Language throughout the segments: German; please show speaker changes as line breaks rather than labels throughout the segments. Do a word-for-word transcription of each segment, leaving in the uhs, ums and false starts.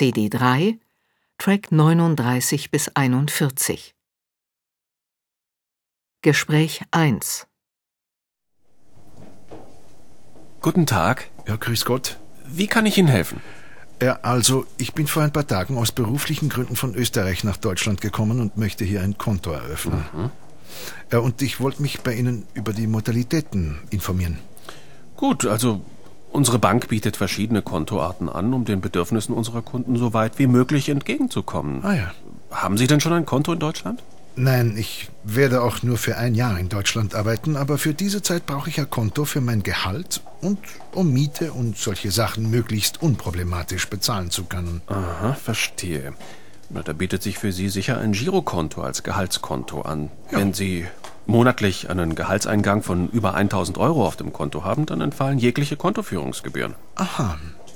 C D drei, Track neununddreißig bis einundvierzig. Gespräch eins.
Guten Tag.
Ja, grüß Gott.
Wie kann ich Ihnen helfen?
Ja, also, ich bin vor ein paar Tagen aus beruflichen Gründen von Österreich nach Deutschland gekommen und möchte hier ein Konto eröffnen. Mhm. Ja, und ich wollte mich bei Ihnen über die Modalitäten informieren.
Gut, also unsere Bank bietet verschiedene Kontoarten an, um den Bedürfnissen unserer Kunden so weit wie möglich entgegenzukommen.
Ah ja.
Haben Sie denn schon ein Konto in Deutschland?
Nein, ich werde auch nur für ein Jahr in Deutschland arbeiten, aber für diese Zeit brauche ich ein Konto für mein Gehalt und um Miete und solche Sachen möglichst unproblematisch bezahlen zu können.
Aha, verstehe. Na, da bietet sich für Sie sicher ein Girokonto als Gehaltskonto an. Ja. Wenn Sie monatlich einen Gehaltseingang von über tausend Euro auf dem Konto haben, dann entfallen jegliche Kontoführungsgebühren.
Aha,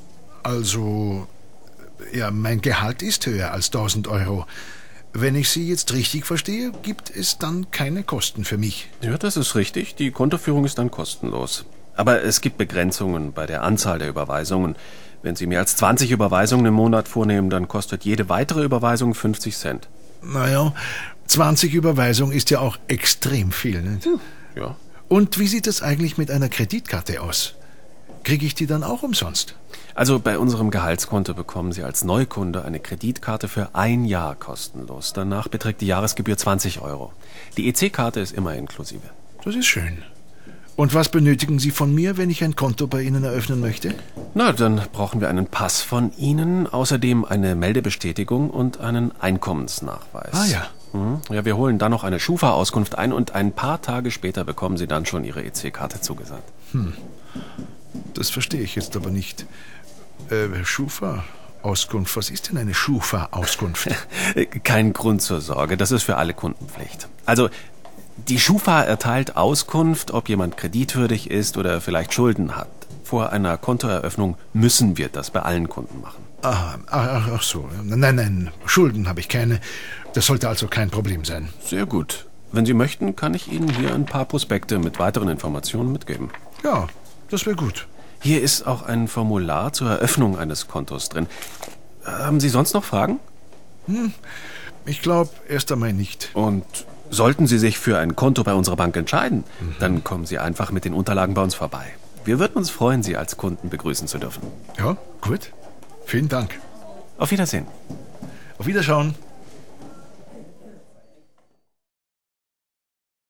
also, ja, mein Gehalt ist höher als tausend Euro. Wenn ich Sie jetzt richtig verstehe, gibt es dann keine Kosten für mich.
Ja, das ist richtig. Die Kontoführung ist dann kostenlos. Aber es gibt Begrenzungen bei der Anzahl der Überweisungen. Wenn Sie mehr als zwanzig Überweisungen im Monat vornehmen, dann kostet jede weitere Überweisung fünfzig Cent.
Naja, zwanzig Überweisungen ist ja auch extrem viel, nicht?
Hm, ja.
Und wie sieht es eigentlich mit einer Kreditkarte aus? Kriege ich die dann auch umsonst?
Also bei unserem Gehaltskonto bekommen Sie als Neukunde eine Kreditkarte für ein Jahr kostenlos. Danach beträgt die Jahresgebühr zwanzig Euro. Die E C-Karte ist immer inklusive.
Das ist schön. Und was benötigen Sie von mir, wenn ich ein Konto bei Ihnen eröffnen möchte?
Na, dann brauchen wir einen Pass von Ihnen, außerdem eine Meldebestätigung und einen Einkommensnachweis.
Ah ja.
Hm, ja, wir holen dann noch eine Schufa-Auskunft ein und ein paar Tage später bekommen Sie dann schon Ihre E C-Karte zugesandt.
Hm. Das verstehe ich jetzt aber nicht. Äh, Schufa-Auskunft. Was ist denn eine Schufa-Auskunft?
Kein Grund zur Sorge, das ist für alle Kunden Pflicht. Also, die Schufa erteilt Auskunft, ob jemand kreditwürdig ist oder vielleicht Schulden hat. Vor einer Kontoeröffnung müssen wir das bei allen Kunden machen.
Aha, ach, ach so. Nein, nein, Schulden habe ich keine. Das sollte also kein Problem sein.
Sehr gut. Wenn Sie möchten, kann ich Ihnen hier ein paar Prospekte mit weiteren Informationen mitgeben.
Ja, das wäre gut.
Hier ist auch ein Formular zur Eröffnung eines Kontos drin. Haben Sie sonst noch Fragen?
Hm, ich glaube erst einmal nicht.
Und sollten Sie sich für ein Konto bei unserer Bank entscheiden, mhm. dann kommen Sie einfach mit den Unterlagen bei uns vorbei. Wir würden uns freuen, Sie als Kunden begrüßen zu dürfen.
Ja, gut. Vielen Dank.
Auf Wiedersehen.
Auf Wiederschauen.